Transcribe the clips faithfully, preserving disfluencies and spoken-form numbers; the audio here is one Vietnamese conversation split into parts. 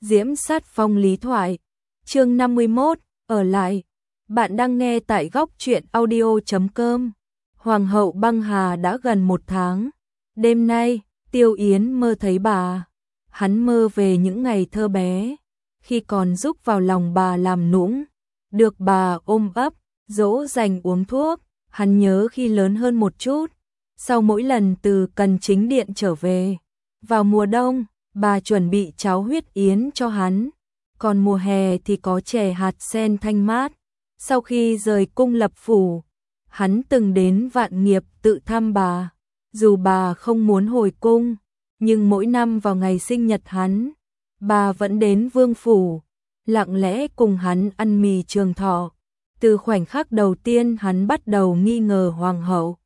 Diễm Sát Phong lý thoại, chương năm mươi mốt, ở lại. Bạn đang nghe tại góc truyện audio chấm com. Hoàng hậu băng hà đã gần một tháng. Đêm nay, Tiêu Yến mơ thấy bà. Hắn mơ về những ngày thơ bé, khi còn giúp vào lòng bà làm nũng, được bà ôm ấp, dỗ dành uống thuốc. Hắn nhớ khi lớn hơn một chút, sau mỗi lần từ Cần Chính Điện trở về, vào mùa đông, bà chuẩn bị cháo huyết yến cho hắn, còn mùa hè thì có chè hạt sen thanh mát. Sau khi rời cung lập phủ, hắn từng đến Vạn Nghiệp tự thăm bà, dù bà không muốn hồi cung, nhưng mỗi năm vào ngày sinh nhật hắn, bà vẫn đến vương phủ, lặng lẽ cùng hắn ăn mì trường thọ. Từ khoảnh khắc đầu tiên hắn bắt đầu nghi ngờ hoàng hậu,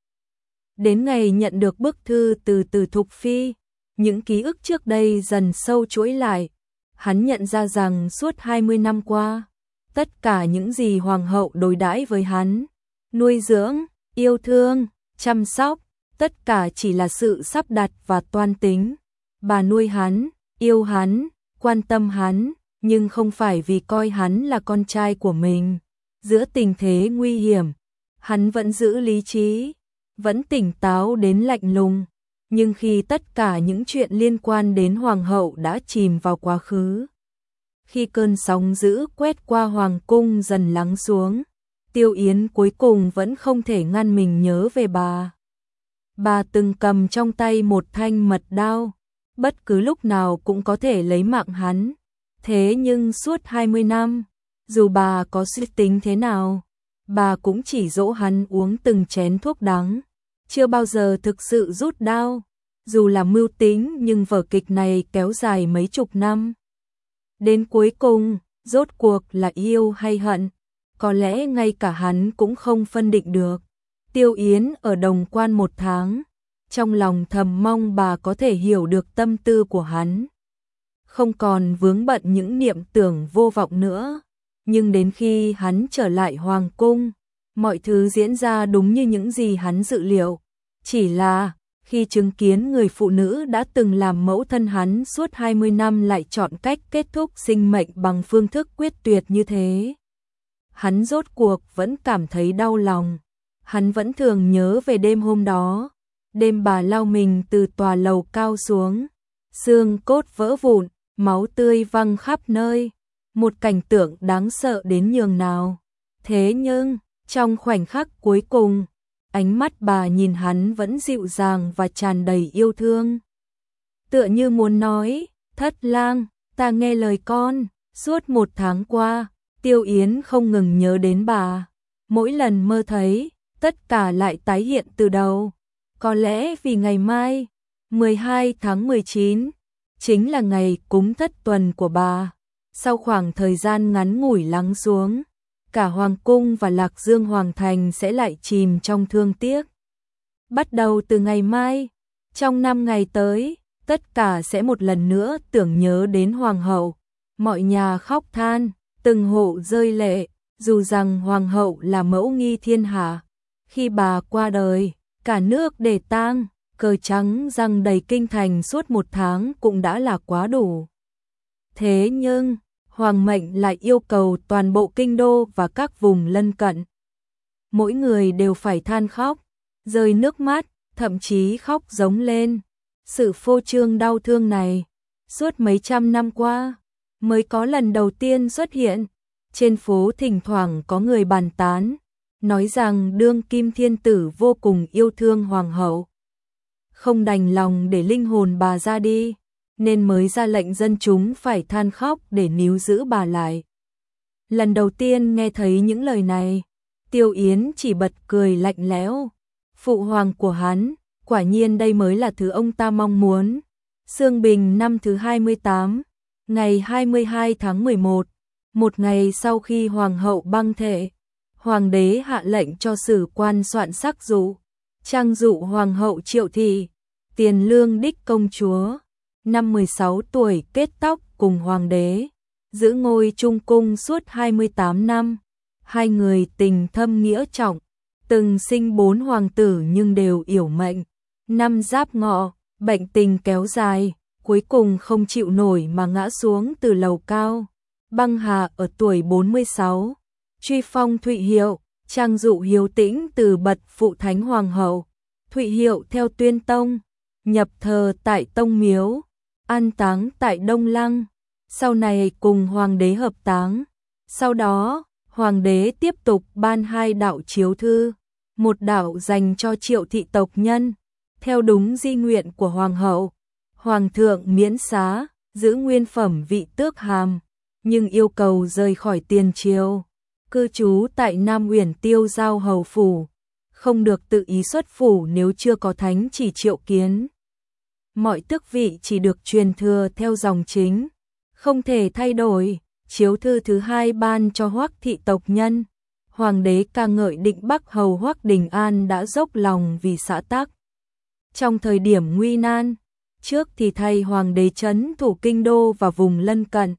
đến ngày nhận được bức thư từ Từ Thục Phi, những ký ức trước đây dần sâu chuỗi lại. Hắn nhận ra rằng suốt hai mươi năm qua, tất cả những gì hoàng hậu đối đãi với hắn, nuôi dưỡng, yêu thương, chăm sóc, tất cả chỉ là sự sắp đặt và toan tính. Bà nuôi hắn, yêu hắn, quan tâm hắn, nhưng không phải vì coi hắn là con trai của mình. Giữa tình thế nguy hiểm, hắn vẫn giữ lý trí, vẫn tỉnh táo đến lạnh lùng. Nhưng khi tất cả những chuyện liên quan đến hoàng hậu đã chìm vào quá khứ, khi cơn sóng dữ quét qua hoàng cung dần lắng xuống, Tiêu Yến cuối cùng vẫn không thể ngăn mình nhớ về bà. Bà từng cầm trong tay một thanh mật đao, bất cứ lúc nào cũng có thể lấy mạng hắn. Thế nhưng suốt hai mươi năm, dù bà có suy tính thế nào, bà cũng chỉ dỗ hắn uống từng chén thuốc đắng, chưa bao giờ thực sự rút đao. Dù là mưu tính nhưng vở kịch này kéo dài mấy chục năm. Đến cuối cùng, rốt cuộc là yêu hay hận, có lẽ ngay cả hắn cũng không phân định được. Tiêu Yến ở Đồng Quan một tháng, trong lòng thầm mong bà có thể hiểu được tâm tư của hắn, không còn vướng bận những niệm tưởng vô vọng nữa. Nhưng đến khi hắn trở lại hoàng cung, mọi thứ diễn ra đúng như những gì hắn dự liệu. Chỉ là khi chứng kiến người phụ nữ đã từng làm mẫu thân hắn suốt hai mươi năm lại chọn cách kết thúc sinh mệnh bằng phương thức quyết tuyệt như thế, hắn rốt cuộc vẫn cảm thấy đau lòng. Hắn vẫn thường nhớ về đêm hôm đó, đêm bà lao mình từ tòa lầu cao xuống, xương cốt vỡ vụn, máu tươi văng khắp nơi, một cảnh tượng đáng sợ đến nhường nào. Thế nhưng, trong khoảnh khắc cuối cùng, ánh mắt bà nhìn hắn vẫn dịu dàng và tràn đầy yêu thương. Tựa như muốn nói, thất lang, ta nghe lời con. Suốt một tháng qua, Tiêu Yến không ngừng nhớ đến bà. Mỗi lần mơ thấy, tất cả lại tái hiện từ đầu. Có lẽ vì ngày mai, mười hai tháng mười chín, chính là ngày cúng thất tuần của bà. Sau khoảng thời gian ngắn ngủi lắng xuống, cả hoàng cung và Lạc Dương hoàng thành sẽ lại chìm trong thương tiếc. Bắt đầu từ ngày mai, trong năm ngày tới, tất cả sẽ một lần nữa tưởng nhớ đến hoàng hậu. Mọi nhà khóc than, từng hộ rơi lệ, dù rằng hoàng hậu là mẫu nghi thiên hạ. Khi bà qua đời, cả nước để tang, cờ trắng răng đầy kinh thành suốt một tháng cũng đã là quá đủ. Thế nhưng, hoàng mệnh lại yêu cầu toàn bộ kinh đô và các vùng lân cận, mỗi người đều phải than khóc, rơi nước mắt, thậm chí khóc giống lên. Sự phô trương đau thương này, suốt mấy trăm năm qua, mới có lần đầu tiên xuất hiện. Trên phố thỉnh thoảng có người bàn tán, nói rằng đương kim thiên tử vô cùng yêu thương hoàng hậu, không đành lòng để linh hồn bà ra đi, nên mới ra lệnh dân chúng phải than khóc để níu giữ bà lại. Lần đầu tiên nghe thấy những lời này, Tiêu Yến chỉ bật cười lạnh lẽo. Phụ hoàng của hắn, quả nhiên đây mới là thứ ông ta mong muốn. Sương Bình năm thứ hai mươi tám, ngày hai mươi hai tháng mười một, một ngày sau khi hoàng hậu băng thệ, hoàng đế hạ lệnh cho sử quan soạn sắc dụ, trang dụ hoàng hậu Triệu Thị, Tiền Lương đích công chúa, năm mười sáu tuổi kết tóc cùng hoàng đế, giữ ngôi trung cung suốt hai mươi tám năm. Hai người tình thâm nghĩa trọng, từng sinh bốn hoàng tử nhưng đều yểu mệnh. Năm Giáp Ngọ, bệnh tình kéo dài, cuối cùng không chịu nổi mà ngã xuống từ lầu cao. Băng Hà ở tuổi bốn mươi sáu, truy phong Thụy Hiệu, trang dụ hiếu tĩnh từ bật phụ thánh hoàng hậu. Thụy Hiệu theo Tuyên Tông, nhập thờ tại Tông Miếu, an táng tại Đông Lăng, sau này cùng hoàng đế hợp táng. Sau đó, hoàng đế tiếp tục ban hai đạo chiếu thư, một đạo dành cho Triệu thị tộc nhân, theo đúng di nguyện của hoàng hậu. Hoàng thượng miễn xá, giữ nguyên phẩm vị tước hàm, nhưng yêu cầu rời khỏi tiền triều, cư trú tại Nam Uyển Tiêu Giao hầu phủ, không được tự ý xuất phủ nếu chưa có thánh chỉ triệu kiến. Mọi tước vị chỉ được truyền thừa theo dòng chính, không thể thay đổi. Chiếu thư thứ hai ban cho Hoắc thị tộc nhân, hoàng đế ca ngợi Định Bắc hầu Hoắc Đình An đã dốc lòng vì xã tắc. Trong thời điểm nguy nan, trước thì thay hoàng đế trấn thủ kinh đô và vùng lân cận,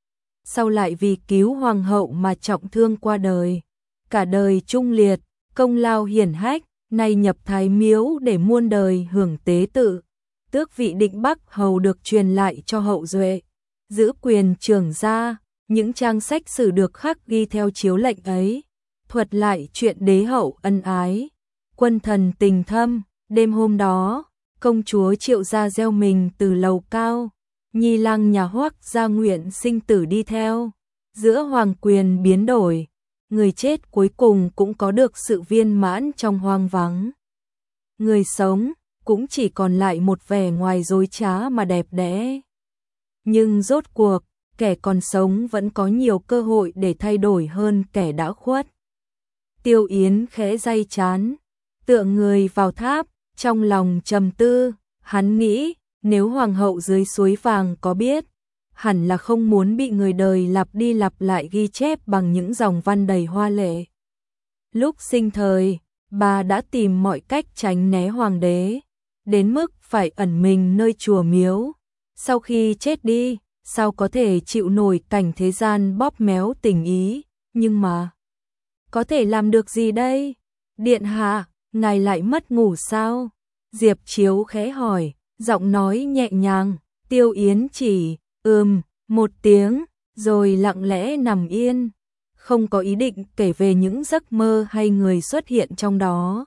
sau lại vì cứu hoàng hậu mà trọng thương qua đời, cả đời trung liệt, công lao hiển hách, nay nhập Thái Miếu để muôn đời hưởng tế tự. Tước vị Định Bắc hầu được truyền lại cho hậu duệ, giữ quyền trưởng gia. Những trang sách sử được khắc ghi theo chiếu lệnh ấy, thuật lại chuyện đế hậu ân ái, quân thần tình thâm. Đêm hôm đó, công chúa Triệu gia gieo mình từ lầu cao, nhi lang nhà Hoắc gia nguyện sinh tử đi theo. Giữa hoàng quyền biến đổi, người chết cuối cùng cũng có được sự viên mãn trong hoang vắng. Người sống cũng chỉ còn lại một vẻ ngoài dối trá mà đẹp đẽ. Nhưng rốt cuộc, kẻ còn sống vẫn có nhiều cơ hội để thay đổi hơn kẻ đã khuất. Tiêu Yến khẽ day chán, tựa người vào tháp, trong lòng trầm tư. Hắn nghĩ, nếu hoàng hậu dưới suối vàng có biết, hẳn là không muốn bị người đời lặp đi lặp lại ghi chép bằng những dòng văn đầy hoa lệ. Lúc sinh thời, bà đã tìm mọi cách tránh né hoàng đế, đến mức phải ẩn mình nơi chùa miếu. Sau khi chết đi, sao có thể chịu nổi cảnh thế gian bóp méo tình ý, nhưng mà có thể làm được gì đây? Điện hạ, ngài lại mất ngủ sao? Diệp Chiếu khẽ hỏi, giọng nói nhẹ nhàng. Tiêu Yến chỉ ừm một tiếng, rồi lặng lẽ nằm yên, không có ý định kể về những giấc mơ hay người xuất hiện trong đó.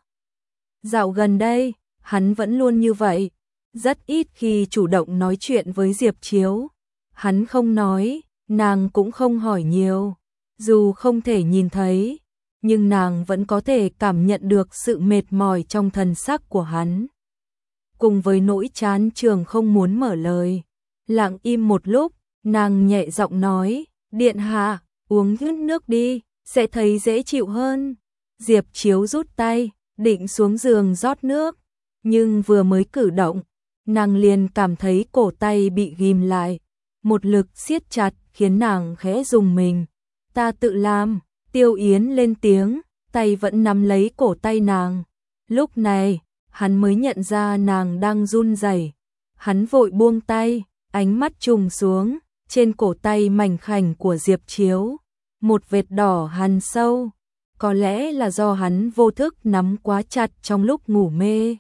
Dạo gần đây, hắn vẫn luôn như vậy, rất ít khi chủ động nói chuyện với Diệp Chiếu. Hắn không nói, nàng cũng không hỏi nhiều. Dù không thể nhìn thấy, nhưng nàng vẫn có thể cảm nhận được sự mệt mỏi trong thần sắc của hắn. Cùng với nỗi chán chường không muốn mở lời. Lặng im một lúc, nàng nhẹ giọng nói, điện hạ, uống chút nước đi, sẽ thấy dễ chịu hơn. Diệp Chiếu rút tay, định xuống giường rót nước, nhưng vừa mới cử động, nàng liền cảm thấy cổ tay bị ghim lại. Một lực siết chặt khiến nàng khẽ rùng mình. Ta tự làm. Tiêu Yến lên tiếng, tay vẫn nắm lấy cổ tay nàng. Lúc này, hắn mới nhận ra nàng đang run rẩy. Hắn vội buông tay, ánh mắt trùng xuống, trên cổ tay mảnh khảnh của Diệp Chiếu, một vệt đỏ hằn sâu. Có lẽ là do hắn vô thức nắm quá chặt trong lúc ngủ mê.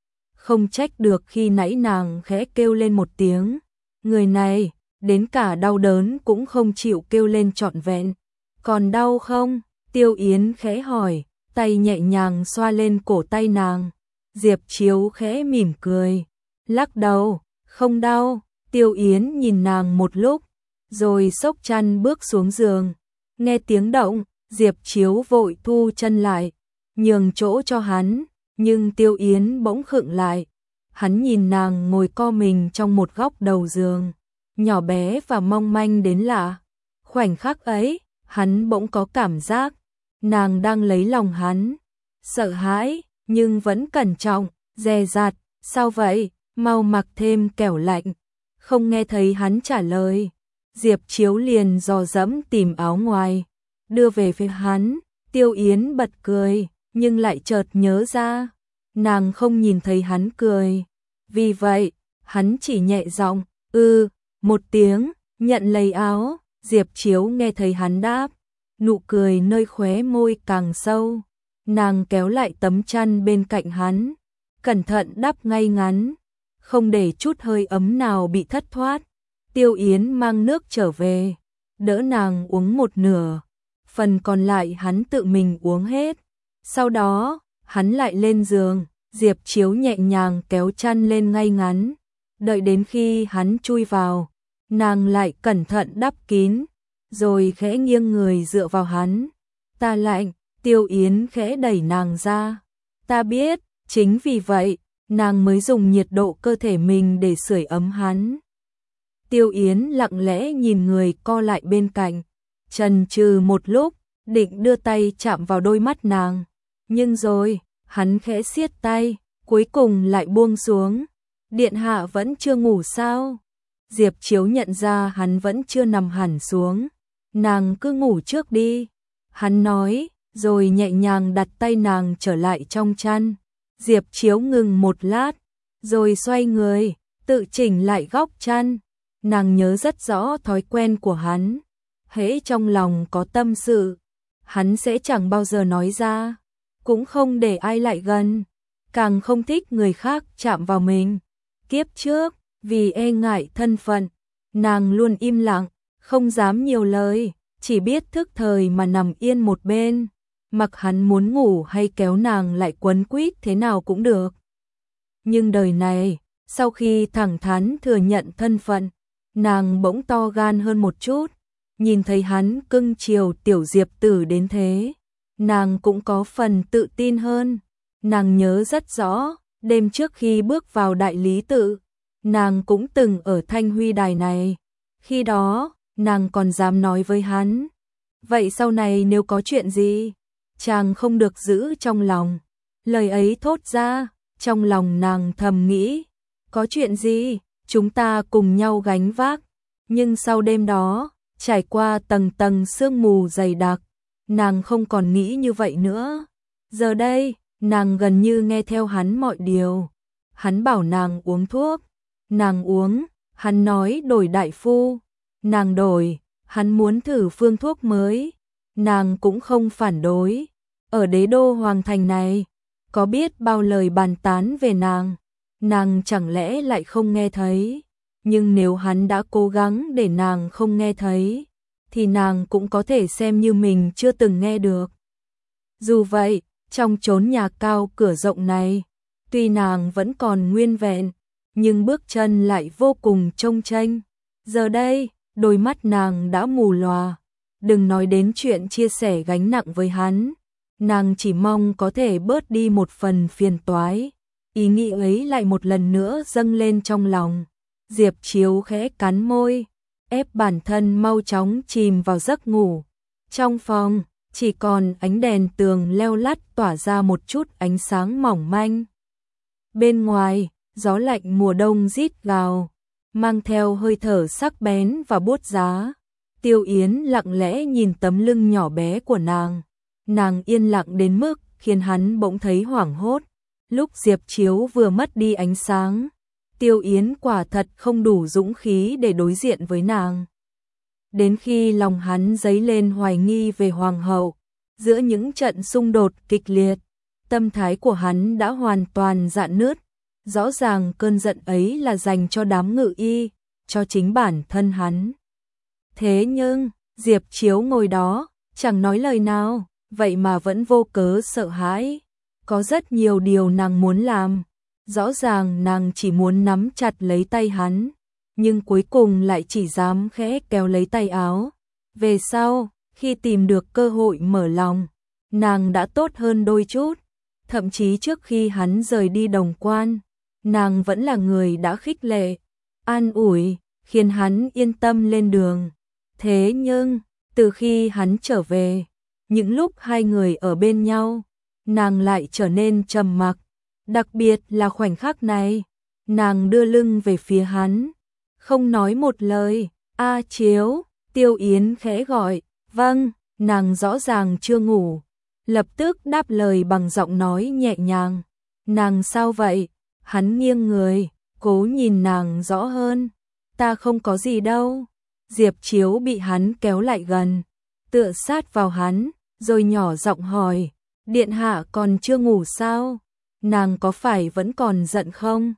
Không trách được khi nãy nàng khẽ kêu lên một tiếng. Người này, đến cả đau đớn cũng không chịu kêu lên trọn vẹn. Còn đau không? Tiêu Yến khẽ hỏi, tay nhẹ nhàng xoa lên cổ tay nàng. Diệp Chiếu khẽ mỉm cười, lắc đầu, không đau. Tiêu Yến nhìn nàng một lúc, rồi xốc chăn bước xuống giường. Nghe tiếng động, Diệp Chiếu vội thu chân lại, nhường chỗ cho hắn, nhưng Tiêu Yến bỗng khựng lại. Hắn nhìn nàng ngồi co mình trong một góc đầu giường, nhỏ bé và mong manh đến lạ. Khoảnh khắc ấy, hắn bỗng có cảm giác nàng đang lấy lòng hắn. Sợ hãi, nhưng vẫn cẩn trọng, dè dặt. Sao vậy? Mau mặc thêm kẻo lạnh. Không nghe thấy hắn trả lời, Diệp Chiếu liền dò dẫm tìm áo ngoài, đưa về phía hắn. Tiêu Yến bật cười, nhưng lại chợt nhớ ra, nàng không nhìn thấy hắn cười. Vì vậy, hắn chỉ nhẹ giọng, ư, một tiếng, nhận lấy áo. Diệp Chiếu nghe thấy hắn đáp, nụ cười nơi khóe môi càng sâu. Nàng kéo lại tấm chăn bên cạnh hắn, cẩn thận đắp ngay ngắn. không để chút hơi ấm nào bị thất thoát. Tiêu Yến mang nước trở về, đỡ nàng uống một nửa, phần còn lại hắn tự mình uống hết. Sau đó, hắn lại lên giường, Diệp Chiếu nhẹ nhàng kéo chăn lên ngay ngắn, đợi đến khi hắn chui vào, nàng lại cẩn thận đắp kín, rồi khẽ nghiêng người dựa vào hắn. Ta lạnh, Tiêu Yến khẽ đẩy nàng ra. Ta biết, chính vì vậy, nàng mới dùng nhiệt độ cơ thể mình để sưởi ấm hắn. Tiêu Yến lặng lẽ nhìn người co lại bên cạnh, chần chừ một lúc, định đưa tay chạm vào đôi mắt nàng. Nhưng rồi, hắn khẽ siết tay, cuối cùng lại buông xuống. Điện hạ vẫn chưa ngủ sao? Diệp Chiếu nhận ra hắn vẫn chưa nằm hẳn xuống. Nàng cứ ngủ trước đi. Hắn nói, rồi nhẹ nhàng đặt tay nàng trở lại trong chăn. Diệp Chiếu ngừng một lát, rồi xoay người, tự chỉnh lại góc chăn. Nàng nhớ rất rõ thói quen của hắn. Hễ trong lòng có tâm sự, hắn sẽ chẳng bao giờ nói ra, cũng không để ai lại gần, càng không thích người khác chạm vào mình. Kiếp trước, vì e ngại thân phận, nàng luôn im lặng, không dám nhiều lời, chỉ biết thức thời mà nằm yên một bên, mặc hắn muốn ngủ hay kéo nàng lại quấn quýt thế nào cũng được. Nhưng đời này, sau khi thẳng thắn thừa nhận thân phận, nàng bỗng to gan hơn một chút, nhìn thấy hắn cưng chiều tiểu Diệp Tử đến thế, nàng cũng có phần tự tin hơn. Nàng nhớ rất rõ, đêm trước khi bước vào đại lý tự, nàng cũng từng ở Thanh Huy đài này. Khi đó, nàng còn dám nói với hắn, vậy sau này nếu có chuyện gì, chàng không được giữ trong lòng. Lời ấy thốt ra, trong lòng nàng thầm nghĩ, có chuyện gì, chúng ta cùng nhau gánh vác. Nhưng sau đêm đó, trải qua tầng tầng sương mù dày đặc, nàng không còn nghĩ như vậy nữa. Giờ đây, nàng gần như nghe theo hắn mọi điều. Hắn bảo nàng uống thuốc, nàng uống, hắn nói đổi đại phu, nàng đổi, hắn muốn thử phương thuốc mới, nàng cũng không phản đối. Ở đế đô hoàng thành này, có biết bao lời bàn tán về nàng, nàng chẳng lẽ lại không nghe thấy. Nhưng nếu hắn đã cố gắng để nàng không nghe thấy, thì nàng cũng có thể xem như mình chưa từng nghe được. Dù vậy, trong chốn nhà cao cửa rộng này, tuy nàng vẫn còn nguyên vẹn, nhưng bước chân lại vô cùng trông chênh. Giờ đây, đôi mắt nàng đã mù lòa, đừng nói đến chuyện chia sẻ gánh nặng với hắn, nàng chỉ mong có thể bớt đi một phần phiền toái. Ý nghĩ ấy lại một lần nữa dâng lên trong lòng. Diệp Chiếu khẽ cắn môi, ép bản thân mau chóng chìm vào giấc ngủ. Trong phòng, chỉ còn ánh đèn tường leo lắt tỏa ra một chút ánh sáng mỏng manh. Bên ngoài, gió lạnh mùa đông rít gào, mang theo hơi thở sắc bén và buốt giá. Tiêu Yến lặng lẽ nhìn tấm lưng nhỏ bé của nàng. Nàng yên lặng đến mức khiến hắn bỗng thấy hoảng hốt. Lúc Diệp Chiếu vừa mất đi ánh sáng, Tiêu Yến quả thật không đủ dũng khí để đối diện với nàng. Đến khi lòng hắn dấy lên hoài nghi về hoàng hậu, giữa những trận xung đột kịch liệt, tâm thái của hắn đã hoàn toàn rạn nứt. Rõ ràng cơn giận ấy là dành cho đám ngự y, cho chính bản thân hắn. Thế nhưng, Diệp Chiếu ngồi đó, chẳng nói lời nào, vậy mà vẫn vô cớ sợ hãi. Có rất nhiều điều nàng muốn làm. Rõ ràng nàng chỉ muốn nắm chặt lấy tay hắn, nhưng cuối cùng lại chỉ dám khẽ kéo lấy tay áo. Về sau, khi tìm được cơ hội mở lòng, nàng đã tốt hơn đôi chút. Thậm chí trước khi hắn rời đi Đồng Quan, nàng vẫn là người đã khích lệ, an ủi, khiến hắn yên tâm lên đường. Thế nhưng, từ khi hắn trở về, những lúc hai người ở bên nhau, nàng lại trở nên trầm mặc. Đặc biệt là khoảnh khắc này, nàng đưa lưng về phía hắn, không nói một lời. A Chiếu, Tiêu Yến khẽ gọi, vâng, nàng rõ ràng chưa ngủ, lập tức đáp lời bằng giọng nói nhẹ nhàng. Nàng sao vậy? Hắn nghiêng người, cố nhìn nàng rõ hơn. Ta không có gì đâu. Diệp Chiếu bị hắn kéo lại gần, tựa sát vào hắn, rồi nhỏ giọng hỏi, điện hạ còn chưa ngủ sao? Nàng có phải vẫn còn giận không?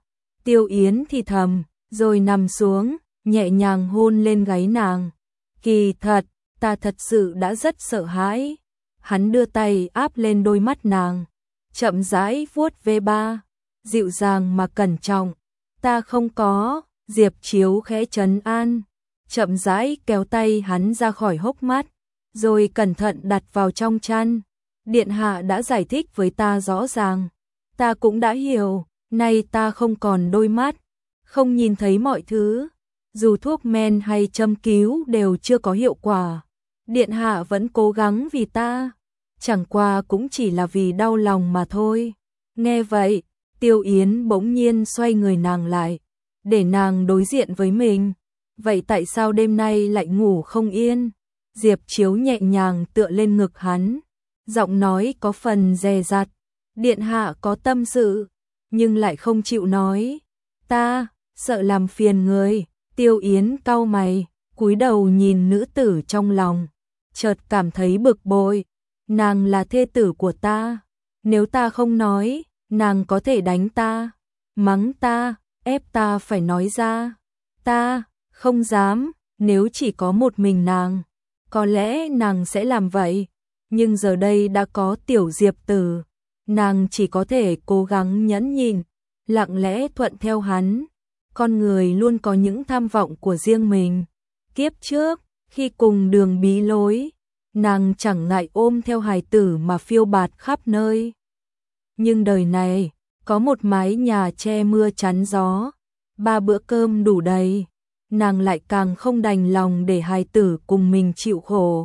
Tiêu Yến thì thầm, rồi nằm xuống, nhẹ nhàng hôn lên gáy nàng. Kỳ thật, ta thật sự đã rất sợ hãi. Hắn đưa tay áp lên đôi mắt nàng, chậm rãi vuốt ve ba, dịu dàng mà cẩn trọng. Ta không có, Diệp Chiếu khẽ trấn an, chậm rãi kéo tay hắn ra khỏi hốc mắt, rồi cẩn thận đặt vào trong chăn. Điện hạ đã giải thích với ta rõ ràng, ta cũng đã hiểu, nay ta không còn đôi mắt, không nhìn thấy mọi thứ, dù thuốc men hay châm cứu đều chưa có hiệu quả. Điện hạ vẫn cố gắng vì ta, chẳng qua cũng chỉ là vì đau lòng mà thôi. Nghe vậy, Tiêu Yến bỗng nhiên xoay người nàng lại, để nàng đối diện với mình. Vậy tại sao đêm nay lại ngủ không yên? Diệp Chiếu nhẹ nhàng tựa lên ngực hắn, giọng nói có phần dè dặt. Điện hạ có tâm sự, nhưng lại không chịu nói. Ta, sợ làm phiền người. Tiêu Yến cau mày, cúi đầu nhìn nữ tử trong lòng, chợt cảm thấy bực bội. Nàng là thê tử của ta, nếu ta không nói, nàng có thể đánh ta, mắng ta, ép ta phải nói ra. Ta không dám, nếu chỉ có một mình nàng, có lẽ nàng sẽ làm vậy, nhưng giờ đây đã có tiểu Diệp Tử, nàng chỉ có thể cố gắng nhẫn nhịn, lặng lẽ thuận theo hắn. Con người luôn có những tham vọng của riêng mình. Kiếp trước, khi cùng Đường bí lối, nàng chẳng ngại ôm theo hài tử mà phiêu bạt khắp nơi. Nhưng đời này, có một mái nhà che mưa chắn gió, ba bữa cơm đủ đầy, nàng lại càng không đành lòng để hài tử cùng mình chịu khổ.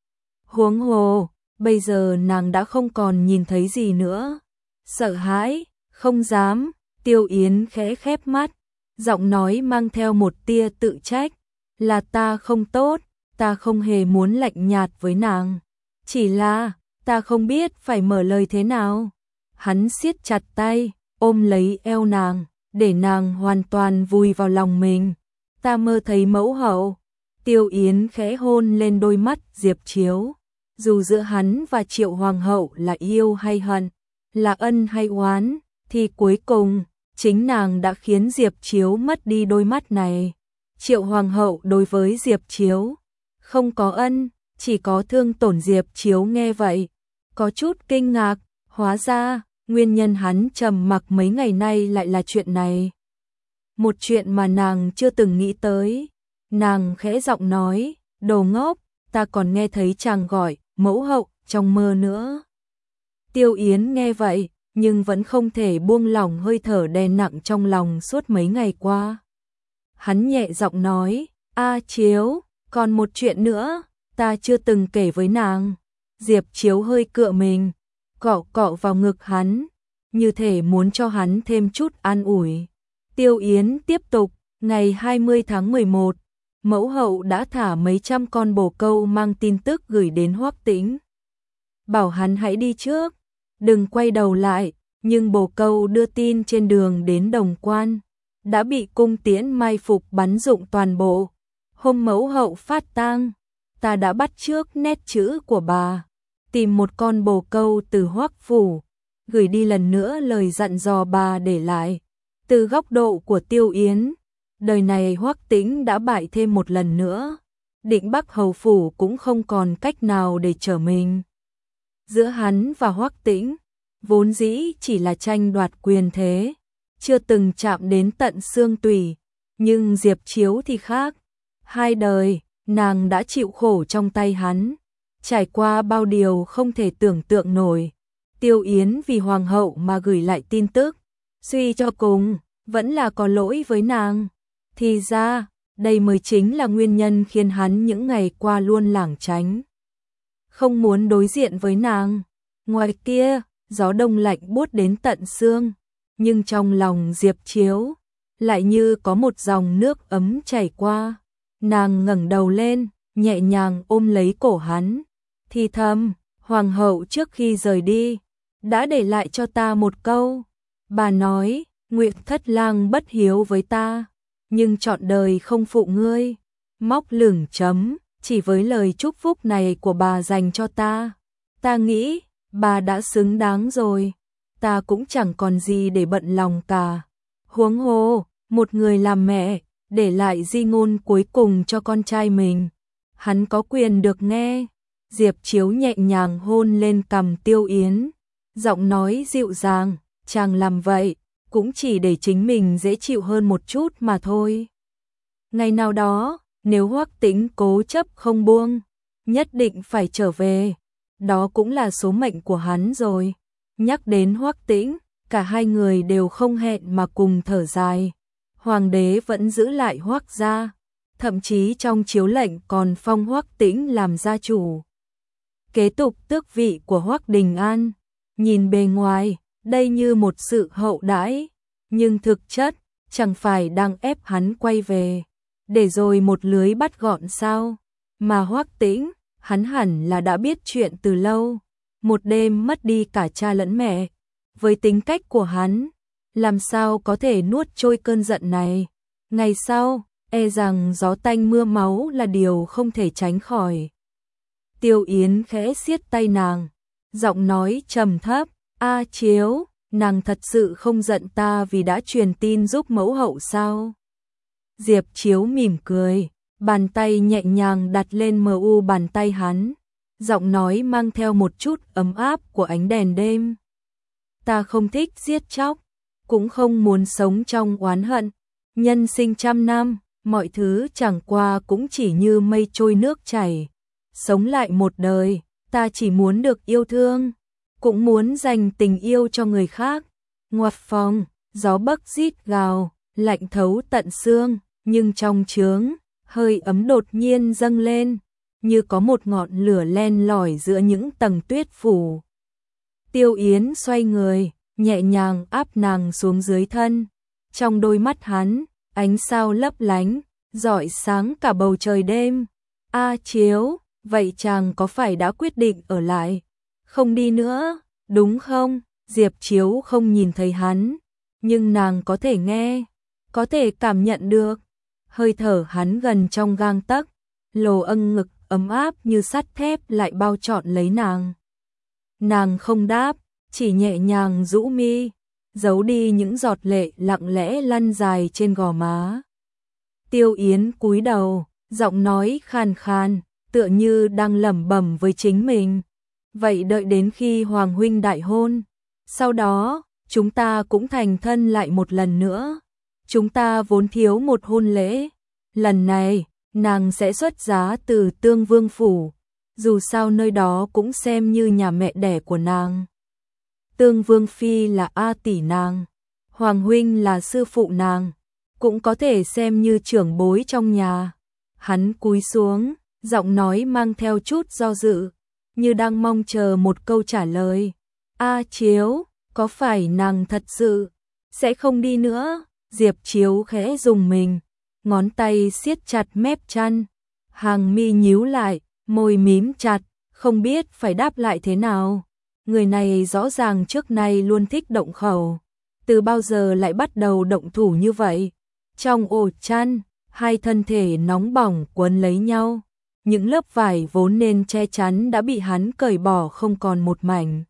Huống hồ, bây giờ nàng đã không còn nhìn thấy gì nữa. Sợ hãi, không dám. Tiêu Yến khẽ khép mắt, giọng nói mang theo một tia tự trách. Là ta không tốt, ta không hề muốn lạnh nhạt với nàng. Chỉ là, ta không biết phải mở lời thế nào. Hắn siết chặt tay, ôm lấy eo nàng, để nàng hoàn toàn vùi vào lòng mình. Ta mơ thấy mẫu hậu. Tiêu Yến khẽ hôn lên đôi mắt Diệp Chiếu. Dù giữa hắn và Triệu Hoàng hậu là yêu hay hận, là ân hay oán, thì cuối cùng, chính nàng đã khiến Diệp Chiếu mất đi đôi mắt này. Triệu Hoàng hậu đối với Diệp Chiếu không có ân, chỉ có thương tổn. Diệp Chiếu nghe vậy, có chút kinh ngạc, hóa ra, nguyên nhân hắn trầm mặc mấy ngày nay lại là chuyện này. Một chuyện mà nàng chưa từng nghĩ tới. Nàng khẽ giọng nói, đồ ngốc, ta còn nghe thấy chàng gọi mẫu hậu trong mơ nữa. Tiêu Yến nghe vậy, nhưng vẫn không thể buông lỏng hơi thở đè nặng trong lòng suốt mấy ngày qua. Hắn nhẹ giọng nói, A Chiếu, còn một chuyện nữa, ta chưa từng kể với nàng. Diệp Chiếu hơi cựa mình, cọ cọ vào ngực hắn, như thể muốn cho hắn thêm chút an ủi. Tiêu Yến tiếp tục, ngày hai mươi tháng mười một, mẫu hậu đã thả mấy trăm con bồ câu mang tin tức gửi đến Hoắc Tĩnh. Bảo hắn hãy đi trước, đừng quay đầu lại, nhưng bồ câu đưa tin trên đường đến Đồng Quan, đã bị cung tiễn mai phục bắn dụng toàn bộ. Hôm mẫu hậu phát tang, ta đã bắt chước nét chữ của bà, tìm một con bồ câu từ Hoắc phủ, gửi đi lần nữa lời dặn dò bà để lại. Từ góc độ của Tiêu Yến, đời này Hoắc Tĩnh đã bại thêm một lần nữa. Định Bắc hầu phủ cũng không còn cách nào để trở mình. Giữa hắn và Hoắc Tĩnh, vốn dĩ chỉ là tranh đoạt quyền thế, chưa từng chạm đến tận xương tủy. Nhưng Diệp Chiếu thì khác. Hai đời, nàng đã chịu khổ trong tay hắn, trải qua bao điều không thể tưởng tượng nổi. Tiêu Yến vì hoàng hậu mà gửi lại tin tức, suy cho cùng, vẫn là có lỗi với nàng. Thì ra, đây mới chính là nguyên nhân khiến hắn những ngày qua luôn lảng tránh, không muốn đối diện với nàng. Ngoài kia, gió đông lạnh buốt đến tận xương, nhưng trong lòng Diệp Chiếu lại như có một dòng nước ấm chảy qua. Nàng ngẩng đầu lên, nhẹ nhàng ôm lấy cổ hắn, thì thầm, hoàng hậu trước khi rời đi, đã để lại cho ta một câu. Bà nói, Nguyệt thất lang bất hiếu với ta, nhưng trọn đời không phụ ngươi. Móc lửng chấm, chỉ với lời chúc phúc này của bà dành cho ta, ta nghĩ, bà đã xứng đáng rồi. Ta cũng chẳng còn gì để bận lòng cả. Huống hồ, một người làm mẹ, để lại di ngôn cuối cùng cho con trai mình. Hắn có quyền được nghe. Diệp Chiếu nhẹ nhàng hôn lên cằm Tiêu Yến, giọng nói dịu dàng, chàng làm vậy, cũng chỉ để chính mình dễ chịu hơn một chút mà thôi. Ngày nào đó, nếu Hoắc Tĩnh cố chấp không buông, nhất định phải trở về, đó cũng là số mệnh của hắn rồi. Nhắc đến Hoắc Tĩnh, cả hai người đều không hẹn mà cùng thở dài. Hoàng đế vẫn giữ lại Hoắc gia, thậm chí trong chiếu lệnh còn phong Hoắc Tĩnh làm gia chủ, kế tục tước vị của Hoắc Đình An. Nhìn bề ngoài, đây như một sự hậu đãi, nhưng thực chất, chẳng phải đang ép hắn quay về, để rồi một lưới bắt gọn sao? Mà Hoắc Tĩnh, hắn hẳn là đã biết chuyện từ lâu, một đêm mất đi cả cha lẫn mẹ. Với tính cách của hắn, làm sao có thể nuốt trôi cơn giận này? Ngày sau, e rằng gió tanh mưa máu là điều không thể tránh khỏi. Tiêu Yến khẽ siết tay nàng, giọng nói trầm thấp, "A Chiếu, nàng thật sự không giận ta vì đã truyền tin giúp mẫu hậu sao?" Diệp Chiếu mỉm cười, bàn tay nhẹ nhàng đặt lên mờ u bàn tay hắn, giọng nói mang theo một chút ấm áp của ánh đèn đêm. "Ta không thích giết chóc, cũng không muốn sống trong oán hận. Nhân sinh trăm năm, mọi thứ chẳng qua cũng chỉ như mây trôi nước chảy. Sống lại một đời, ta chỉ muốn được yêu thương, cũng muốn dành tình yêu cho người khác." Ngoặt phòng, gió bấc rít gào, lạnh thấu tận xương, nhưng trong trướng, hơi ấm đột nhiên dâng lên, như có một ngọn lửa len lỏi giữa những tầng tuyết phủ. Tiêu Yến xoay người, nhẹ nhàng áp nàng xuống dưới thân. Trong đôi mắt hắn, ánh sao lấp lánh, rọi sáng cả bầu trời đêm. "A Chiếu, vậy chàng có phải đã quyết định ở lại, không đi nữa, đúng không?" Diệp Chiếu không nhìn thấy hắn, nhưng nàng có thể nghe, có thể cảm nhận được. Hơi thở hắn gần trong gang tấc, lồ âng ngực ấm áp như sắt thép lại bao trọn lấy nàng. Nàng không đáp, chỉ nhẹ nhàng rũ mi, giấu đi những giọt lệ lặng lẽ lăn dài trên gò má. Tiêu Yến cúi đầu, giọng nói khàn khàn, tựa như đang lẩm bẩm với chính mình. "Vậy đợi đến khi Hoàng huynh đại hôn, sau đó, chúng ta cũng thành thân lại một lần nữa. Chúng ta vốn thiếu một hôn lễ. Lần này, nàng sẽ xuất giá từ Tương Vương phủ, dù sao nơi đó cũng xem như nhà mẹ đẻ của nàng. Tương Vương phi là A tỷ nàng, Hoàng huynh là sư phụ nàng, cũng có thể xem như trưởng bối trong nhà." Hắn cúi xuống, giọng nói mang theo chút do dự, như đang mong chờ một câu trả lời. "A Chiếu, có phải nàng thật sự sẽ không đi nữa?" Diệp Chiếu khẽ rùng mình, ngón tay siết chặt mép chăn, hàng mi nhíu lại, môi mím chặt, không biết phải đáp lại thế nào. Người này rõ ràng trước nay luôn thích động khẩu, từ bao giờ lại bắt đầu động thủ như vậy? Trong ổ chăn, hai thân thể nóng bỏng quấn lấy nhau, những lớp vải vốn nên che chắn đã bị hắn cởi bỏ không còn một mảnh.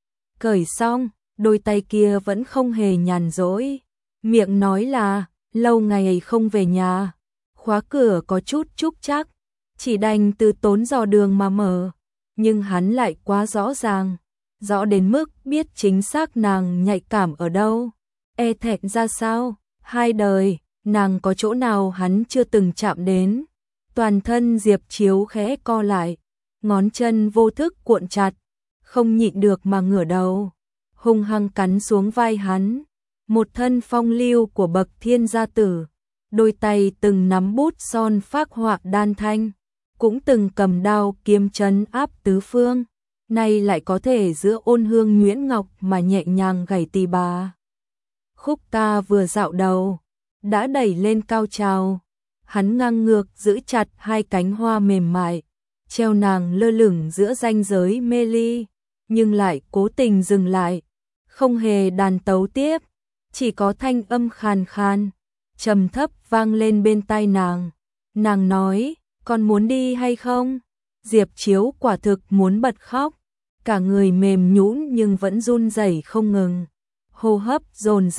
Cởi xong, đôi tay kia vẫn không hề nhàn rỗi, miệng nói là lâu ngày không về nhà, khóa cửa có chút trúc trắc, chỉ đành từ tốn dò đường mà mở, nhưng hắn lại quá rõ ràng, rõ đến mức biết chính xác nàng nhạy cảm ở đâu, e thẹn ra sao. Hai đời, nàng có chỗ nào hắn chưa từng chạm đến. Toàn thân Diệp Chiếu khẽ co lại, ngón chân vô thức cuộn chặt, không nhịn được mà ngửa đầu, hung hăng cắn xuống vai hắn. Một thân phong lưu của bậc thiên gia tử, đôi tay từng nắm bút son phác họa đan thanh, cũng từng cầm đao kiếm trấn áp tứ phương, nay lại có thể giữa ôn hương nhuyễn ngọc mà nhẹ nhàng gảy tỳ bà. Khúc ca vừa dạo đầu, đã đẩy lên cao trào, hắn ngang ngược giữ chặt hai cánh hoa mềm mại, treo nàng lơ lửng giữa ranh giới mê ly, nhưng lại cố tình dừng lại, không hề đàn tấu tiếp, chỉ có thanh âm khàn khàn, trầm thấp vang lên bên tai nàng. Nàng nói, "Con muốn đi hay không?" Diệp Chiếu quả thực muốn bật khóc, cả người mềm nhũn nhưng vẫn run rẩy không ngừng, hô hấp dồn dập,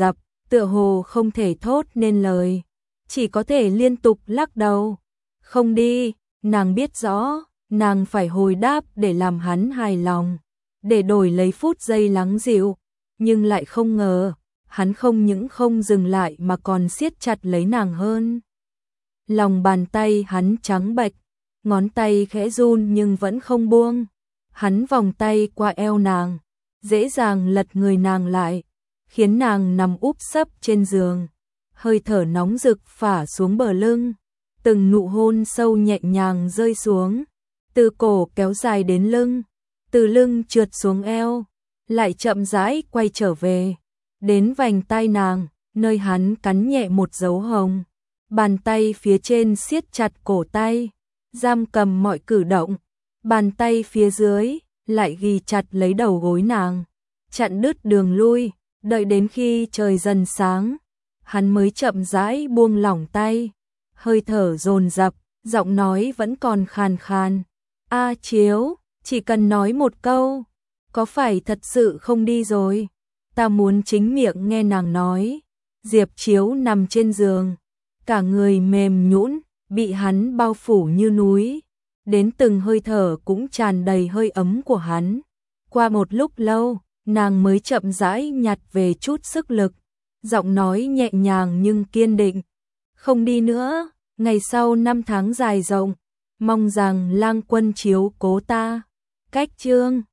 tựa hồ không thể thốt nên lời, chỉ có thể liên tục lắc đầu. Không đi, nàng biết rõ, nàng phải hồi đáp để làm hắn hài lòng, để đổi lấy phút giây lắng dịu, nhưng lại không ngờ, hắn không những không dừng lại mà còn siết chặt lấy nàng hơn. Lòng bàn tay hắn trắng bệch, ngón tay khẽ run nhưng vẫn không buông. Hắn vòng tay qua eo nàng, dễ dàng lật người nàng lại, khiến nàng nằm úp sấp trên giường. Hơi thở nóng rực phả xuống bờ lưng, từng nụ hôn sâu nhẹ nhàng rơi xuống, từ cổ kéo dài đến lưng, từ lưng trượt xuống eo, lại chậm rãi quay trở về, đến vành tai nàng, nơi hắn cắn nhẹ một dấu hồng. Bàn tay phía trên siết chặt cổ tay, giam cầm mọi cử động, bàn tay phía dưới lại ghi chặt lấy đầu gối nàng, chặn đứt đường lui, đợi đến khi trời dần sáng, hắn mới chậm rãi buông lỏng tay, hơi thở dồn dập, giọng nói vẫn còn khàn khàn. A Chiếu, chỉ cần nói một câu, có phải thật sự không đi rồi? Ta muốn chính miệng nghe nàng nói. Diệp Chiếu nằm trên giường, cả người mềm nhũn, bị hắn bao phủ như núi, đến từng hơi thở cũng tràn đầy hơi ấm của hắn. Qua một lúc lâu, nàng mới chậm rãi nhặt về chút sức lực, giọng nói nhẹ nhàng nhưng kiên định. Không đi nữa, ngày sau năm tháng dài rộng, mong rằng Lang Quân chiếu cố ta. Cách chương